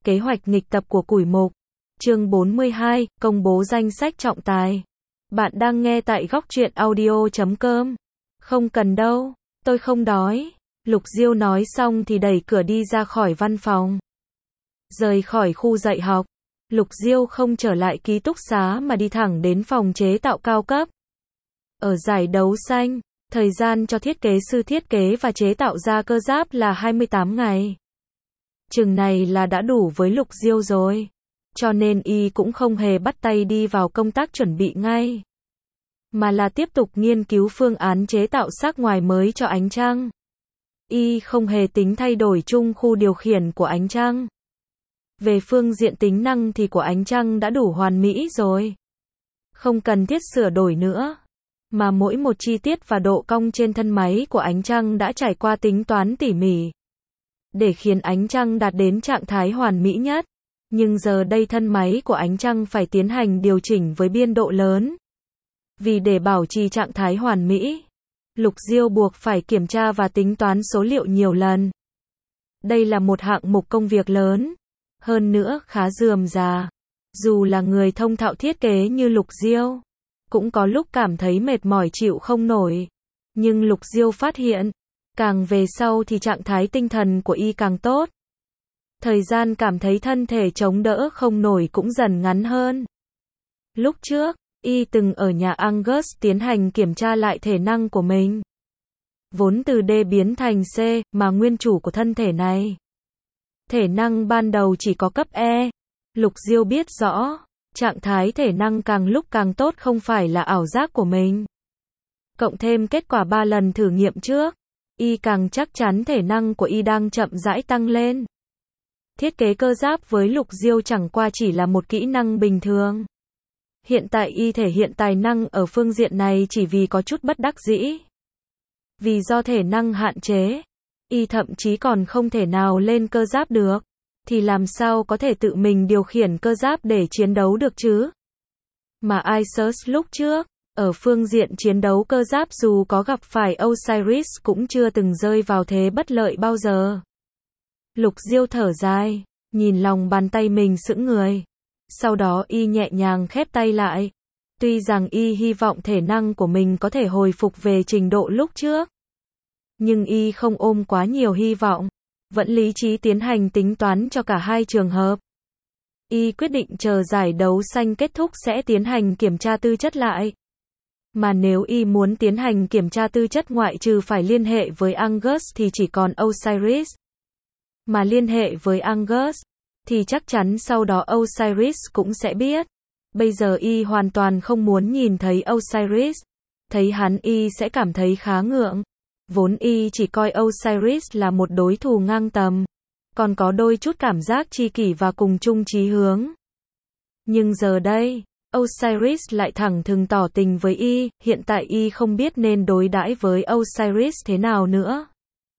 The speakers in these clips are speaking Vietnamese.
Kế hoạch nghịch tập của củi mục. Chương 42, công bố danh sách trọng tài. Bạn đang nghe tại góc truyện audio.com. Không cần đâu, tôi không đói. Lục Diêu nói xong thì đẩy cửa đi ra khỏi văn phòng. Rời khỏi khu dạy học, Lục Diêu không trở lại ký túc xá mà đi thẳng đến phòng chế tạo cao cấp. Ở giải đấu xanh, thời gian cho thiết kế sư thiết kế và chế tạo ra cơ giáp là 28 ngày. Chừng này là đã đủ với Lục Diêu rồi. Cho nên y cũng không hề bắt tay đi vào công tác chuẩn bị ngay, mà là tiếp tục nghiên cứu phương án chế tạo xác ngoài mới cho ánh trăng. Y không hề tính thay đổi chung khu điều khiển của ánh trăng. Về phương diện tính năng thì của ánh trăng đã đủ hoàn mỹ rồi. Không cần thiết sửa đổi nữa. Mà mỗi một chi tiết và độ cong trên thân máy của ánh trăng đã trải qua tính toán tỉ mỉ, để khiến ánh trăng đạt đến trạng thái hoàn mỹ nhất. Nhưng giờ đây thân máy của ánh trăng phải tiến hành điều chỉnh với biên độ lớn. Vì để bảo trì trạng thái hoàn mỹ, Lục Diêu buộc phải kiểm tra và tính toán số liệu nhiều lần. Đây là một hạng mục công việc lớn, hơn nữa khá rườm rà. Dù là người thông thạo thiết kế như Lục Diêu, cũng có lúc cảm thấy mệt mỏi chịu không nổi. Nhưng Lục Diêu phát hiện, càng về sau thì trạng thái tinh thần của y càng tốt. Thời gian cảm thấy thân thể chống đỡ không nổi cũng dần ngắn hơn. Lúc trước, y từng ở nhà Angus tiến hành kiểm tra lại thể năng của mình. Vốn từ D biến thành C, mà nguyên chủ của thân thể này, thể năng ban đầu chỉ có cấp E. Lục Diêu biết rõ, trạng thái thể năng càng lúc càng tốt không phải là ảo giác của mình. Cộng thêm kết quả 3 lần thử nghiệm trước, y càng chắc chắn thể năng của y đang chậm rãi tăng lên. Thiết kế cơ giáp với Lục Diêu chẳng qua chỉ là một kỹ năng bình thường. Hiện tại y thể hiện tài năng ở phương diện này chỉ vì có chút bất đắc dĩ. Vì do thể năng hạn chế, y thậm chí còn không thể nào lên cơ giáp được, thì làm sao có thể tự mình điều khiển cơ giáp để chiến đấu được chứ? Mà Isus lúc trước, ở phương diện chiến đấu cơ giáp dù có gặp phải Osiris cũng chưa từng rơi vào thế bất lợi bao giờ. Lục Diêu thở dài, nhìn lòng bàn tay mình sững người. Sau đó y nhẹ nhàng khép tay lại. Tuy rằng y hy vọng thể năng của mình có thể hồi phục về trình độ lúc trước, nhưng y không ôm quá nhiều hy vọng, vẫn lý trí tiến hành tính toán cho cả hai trường hợp. Y quyết định chờ giải đấu xanh kết thúc sẽ tiến hành kiểm tra tư chất lại. Mà nếu y muốn tiến hành kiểm tra tư chất ngoại trừ phải liên hệ với Angus thì chỉ còn Osiris. Mà liên hệ với Angus, thì chắc chắn sau đó Osiris cũng sẽ biết. Bây giờ y hoàn toàn không muốn nhìn thấy Osiris. Thấy hắn y sẽ cảm thấy khá ngượng. Vốn y chỉ coi Osiris là một đối thủ ngang tầm, còn có đôi chút cảm giác tri kỷ và cùng chung chí hướng. Nhưng giờ đây, Osiris lại thẳng thừng tỏ tình với y, hiện tại y không biết nên đối đãi với Osiris thế nào nữa.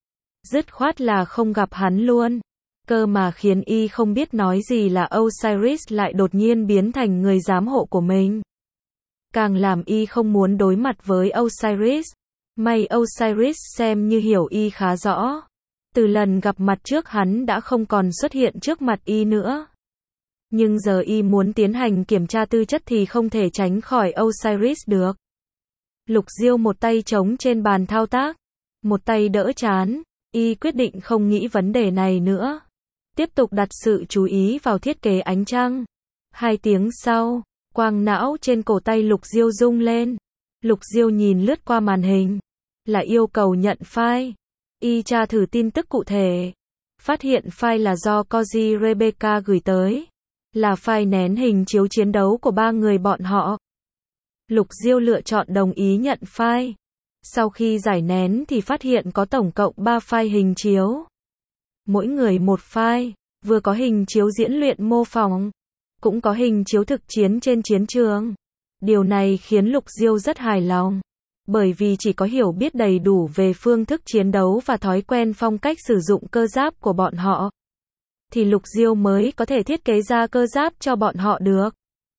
Dứt khoát là không gặp hắn luôn. Cơ mà khiến y không biết nói gì là Osiris lại đột nhiên biến thành người giám hộ của mình. Càng làm y không muốn đối mặt với Osiris. May Osiris xem như hiểu y khá rõ. Từ lần gặp mặt trước hắn đã không còn xuất hiện trước mặt y nữa. Nhưng giờ y muốn tiến hành kiểm tra tư chất thì không thể tránh khỏi Osiris được. Lục Diêu một tay chống trên bàn thao tác, một tay đỡ trán. Y quyết định không nghĩ vấn đề này nữa. Tiếp tục đặt sự chú ý vào thiết kế ánh trăng. 2 tiếng sau, quang não trên cổ tay Lục Diêu rung lên. Lục Diêu nhìn lướt qua màn hình. Là yêu cầu nhận file. Y tra thử tin tức cụ thể. Phát hiện file là do Koji Rebecca gửi tới. Là file nén hình chiếu chiến đấu của 3 người bọn họ. Lục Diêu lựa chọn đồng ý nhận file. Sau khi giải nén thì phát hiện có tổng cộng 3 file hình chiếu. Mỗi người một file, vừa có hình chiếu diễn luyện mô phỏng, cũng có hình chiếu thực chiến trên chiến trường. Điều này khiến Lục Diêu rất hài lòng, bởi vì chỉ có hiểu biết đầy đủ về phương thức chiến đấu và thói quen phong cách sử dụng cơ giáp của bọn họ, thì Lục Diêu mới có thể thiết kế ra cơ giáp cho bọn họ được.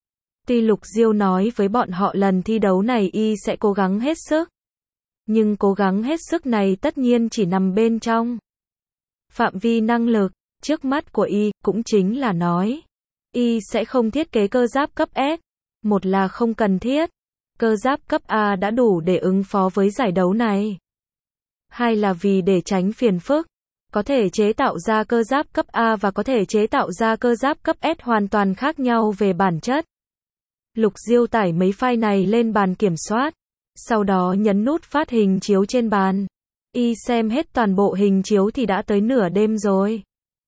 Tuy Lục Diêu nói với bọn họ lần thi đấu này y sẽ cố gắng hết sức, nhưng cố gắng hết sức này tất nhiên chỉ nằm bên trong phạm vi năng lực. trước mắt của Y, cũng chính là nói, Y sẽ không thiết kế cơ giáp cấp S. Một là không cần thiết, cơ giáp cấp A đã đủ để ứng phó với giải đấu này. Hai là vì để tránh phiền phức, có thể chế tạo ra cơ giáp cấp A và có thể chế tạo ra cơ giáp cấp S hoàn toàn khác nhau về bản chất. Lục Diêu tải mấy file này lên bàn kiểm soát, sau đó nhấn nút phát hình chiếu trên bàn. Y xem hết toàn bộ hình chiếu thì đã tới nửa đêm rồi.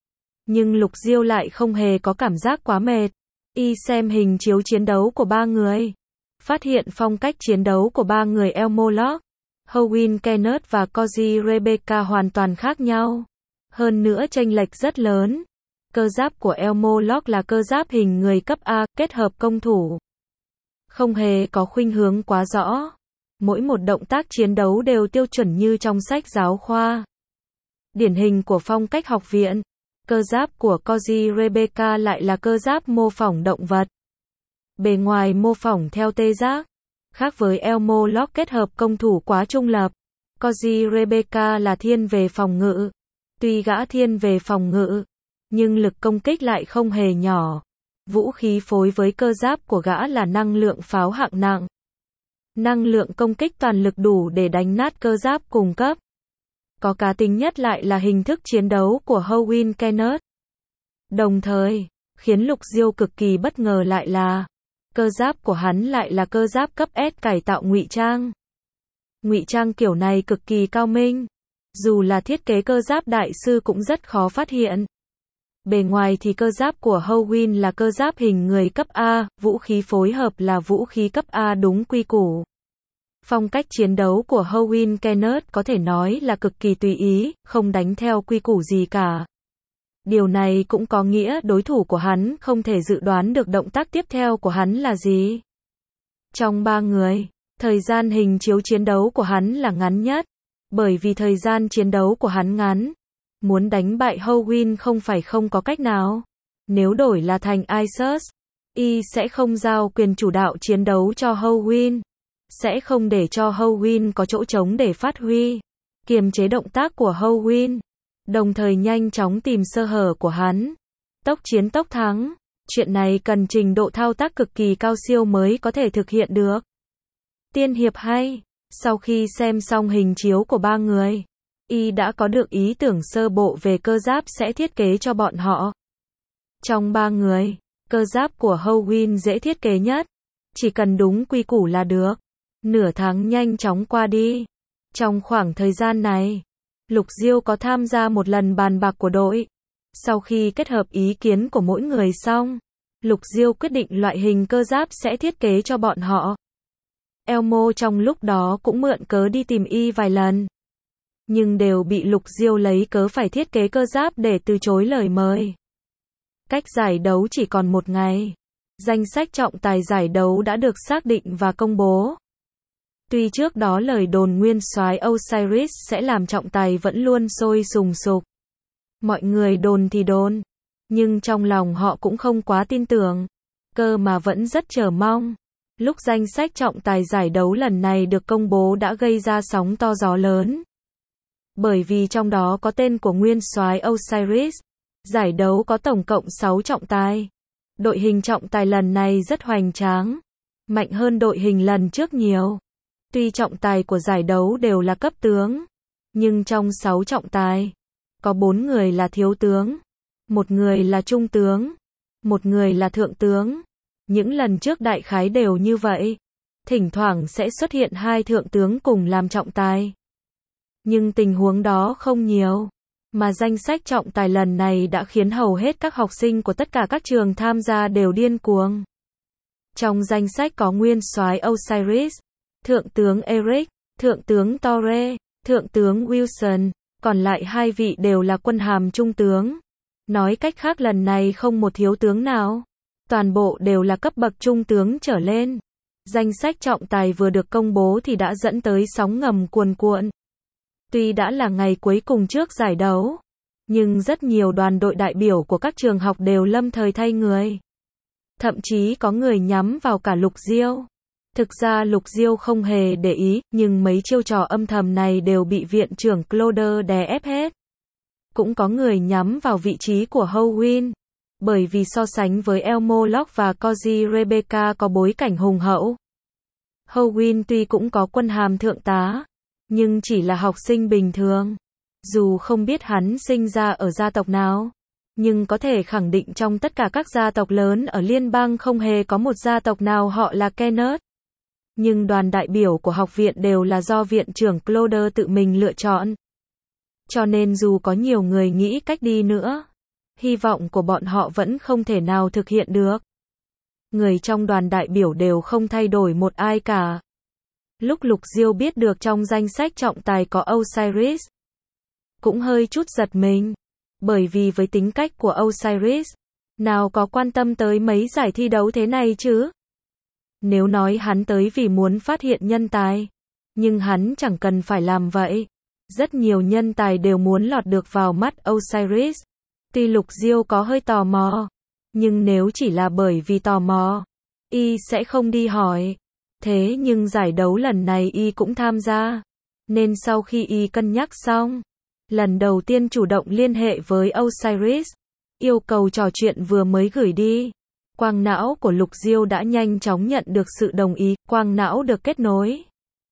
Nhưng Lục Diêu lại không hề có cảm giác quá mệt. Y xem hình chiếu chiến đấu của ba người, phát hiện phong cách chiến đấu của ba người Elmo Locke, Howin Kenneth và Cozy Rebecca hoàn toàn khác nhau. Hơn nữa chênh lệch rất lớn. Cơ giáp của Elmo Locke là cơ giáp hình người cấp A, kết hợp công thủ. Không hề có khuynh hướng quá rõ. Mỗi một động tác chiến đấu đều tiêu chuẩn như trong sách giáo khoa. Điển hình của phong cách học viện. Cơ giáp của Cozy Rebecca lại là cơ giáp mô phỏng động vật. Bề ngoài mô phỏng theo tê giác. Khác với Elmo Locke kết hợp công thủ quá trung lập. Cozy Rebecca là thiên về phòng ngự. Tuy gã thiên về phòng ngự, nhưng lực công kích lại không hề nhỏ. Vũ khí phối với cơ giáp của gã là năng lượng pháo hạng nặng. Năng lượng công kích toàn lực đủ để đánh nát cơ giáp cùng cấp. Có cá tính nhất lại là hình thức chiến đấu của Howin Kenneth. Đồng thời, khiến Lục Diêu cực kỳ bất ngờ lại là, cơ giáp của hắn lại là cơ giáp cấp S cải tạo ngụy trang. Ngụy trang kiểu này cực kỳ cao minh. Dù là thiết kế cơ giáp đại sư cũng rất khó phát hiện. Bề ngoài thì cơ giáp của Howin là cơ giáp hình người cấp A, vũ khí phối hợp là vũ khí cấp A đúng quy củ. Phong cách chiến đấu của Howin Kenneth có thể nói là cực kỳ tùy ý, không đánh theo quy củ gì cả. Điều này cũng có nghĩa đối thủ của hắn không thể dự đoán được động tác tiếp theo của hắn là gì. Trong ba người, thời gian hình chiếu chiến đấu của hắn là ngắn nhất. Bởi vì thời gian chiến đấu của hắn ngắn, muốn đánh bại Howin không phải không có cách nào. Nếu đổi là thành Isus, Y sẽ không giao quyền chủ đạo chiến đấu cho Howin. Sẽ không để cho Howin có chỗ trống để phát huy. Kiềm chế động tác của Howin. Đồng thời nhanh chóng tìm sơ hở của hắn. Tốc chiến tốc thắng. Chuyện này cần trình độ thao tác cực kỳ cao siêu mới có thể thực hiện được. Tiên hiệp hay. Sau khi xem xong hình chiếu của ba người, Y đã có được ý tưởng sơ bộ về cơ giáp sẽ thiết kế cho bọn họ. Trong ba người, cơ giáp của Howin dễ thiết kế nhất. Chỉ cần đúng quy củ là được. Nửa tháng nhanh chóng qua đi. Trong khoảng thời gian này, Lục Diêu có tham gia một lần bàn bạc của đội. Sau khi kết hợp ý kiến của mỗi người xong, Lục Diêu quyết định loại hình cơ giáp sẽ thiết kế cho bọn họ. Elmo trong lúc đó cũng mượn cớ đi tìm Y vài lần. Nhưng đều bị Lục Diêu lấy cớ phải thiết kế cơ giáp để từ chối lời mời. Cách giải đấu chỉ còn một ngày. Danh sách trọng tài giải đấu đã được xác định và công bố. Tuy trước đó lời đồn nguyên soái Osiris sẽ làm trọng tài vẫn luôn sôi sùng sục. Mọi người đồn thì đồn, nhưng trong lòng họ cũng không quá tin tưởng, cơ mà vẫn rất chờ mong. Lúc danh sách trọng tài giải đấu lần này được công bố đã gây ra sóng to gió lớn. Bởi vì trong đó có tên của nguyên soái Osiris. Giải đấu có tổng cộng 6 trọng tài. Đội hình trọng tài lần này rất hoành tráng, mạnh hơn đội hình lần trước nhiều. Tuy trọng tài của giải đấu đều là cấp tướng, nhưng trong 6 trọng tài, có 4 người là thiếu tướng, 1 người là trung tướng, 1 người là thượng tướng. Những lần trước đại khái đều như vậy. Thỉnh thoảng sẽ xuất hiện 2 thượng tướng cùng làm trọng tài. Nhưng tình huống đó không nhiều. Mà danh sách trọng tài lần này đã khiến hầu hết các học sinh của tất cả các trường tham gia đều điên cuồng. Trong danh sách có nguyên soái Osiris, thượng tướng Eric, thượng tướng Torre, thượng tướng Wilson, còn lại 2 vị đều là quân hàm trung tướng. Nói cách khác lần này không một thiếu tướng nào. Toàn bộ đều là cấp bậc trung tướng trở lên. Danh sách trọng tài vừa được công bố thì đã dẫn tới sóng ngầm cuồn cuộn. Tuy đã là ngày cuối cùng trước giải đấu, nhưng rất nhiều đoàn đội đại biểu của các trường học đều lâm thời thay người. Thậm chí có người nhắm vào cả Lục Diêu. Thực ra Lục Diêu không hề để ý, nhưng mấy chiêu trò âm thầm này đều bị viện trưởng Cloder đè ép hết. Cũng có người nhắm vào vị trí của Howin, bởi vì so sánh với Elmo Locke và Cozy Rebecca có bối cảnh hùng hậu. Howin tuy cũng có quân hàm thượng tá, nhưng chỉ là học sinh bình thường. Dù không biết hắn sinh ra ở gia tộc nào, nhưng có thể khẳng định trong tất cả các gia tộc lớn ở liên bang không hề có một gia tộc nào họ là Kenneth. Nhưng đoàn đại biểu của học viện đều là do viện trưởng Cloder tự mình lựa chọn. Cho nên dù có nhiều người nghĩ cách đi nữa, hy vọng của bọn họ vẫn không thể nào thực hiện được. Người trong đoàn đại biểu đều không thay đổi một ai cả. Lúc Lục Diêu biết được trong danh sách trọng tài có Osiris, cũng hơi chút giật mình, bởi vì với tính cách của Osiris, nào có quan tâm tới mấy giải thi đấu thế này chứ? Nếu nói hắn tới vì muốn phát hiện nhân tài, nhưng hắn chẳng cần phải làm vậy. Rất nhiều nhân tài đều muốn lọt được vào mắt Osiris. Tuy Lục Diêu có hơi tò mò, nhưng nếu chỉ là bởi vì tò mò, y sẽ không đi hỏi. Thế nhưng giải đấu lần này y cũng tham gia, nên sau khi y cân nhắc xong, lần đầu tiên chủ động liên hệ với Osiris, yêu cầu trò chuyện vừa mới gửi đi. Quang não của Lục Diêu đã nhanh chóng nhận được sự đồng ý, quang não được kết nối.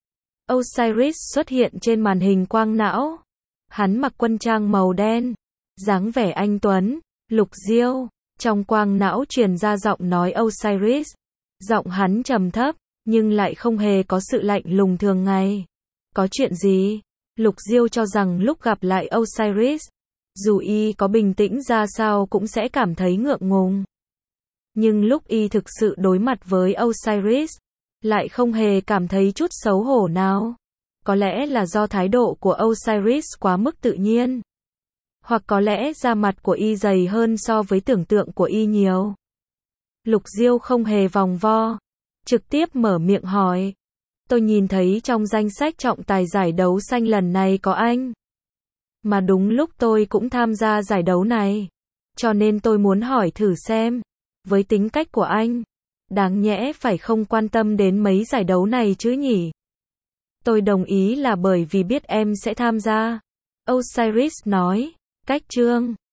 Osiris xuất hiện trên màn hình quang não. Hắn mặc quân trang màu đen, dáng vẻ anh tuấn. Lục Diêu, trong quang não truyền ra giọng nói Osiris. Giọng hắn trầm thấp, nhưng lại không hề có sự lạnh lùng thường ngày. Có chuyện gì? Lục Diêu cho rằng lúc gặp lại Osiris, dù y có bình tĩnh ra sao cũng sẽ cảm thấy ngượng ngùng. Nhưng lúc y thực sự đối mặt với Osiris, lại không hề cảm thấy chút xấu hổ nào. Có lẽ là do thái độ của Osiris quá mức tự nhiên. Hoặc có lẽ da mặt của y dày hơn so với tưởng tượng của y nhiều. Lục Diêu không hề vòng vo, trực tiếp mở miệng hỏi. Tôi nhìn thấy trong danh sách trọng tài giải đấu xanh lần này có anh. Mà đúng lúc tôi cũng tham gia giải đấu này. Cho nên tôi muốn hỏi thử xem, với tính cách của anh, đáng nhẽ phải không quan tâm đến mấy giải đấu này chứ nhỉ? Tôi đồng ý là bởi vì biết em sẽ tham gia. Osiris nói, cách chương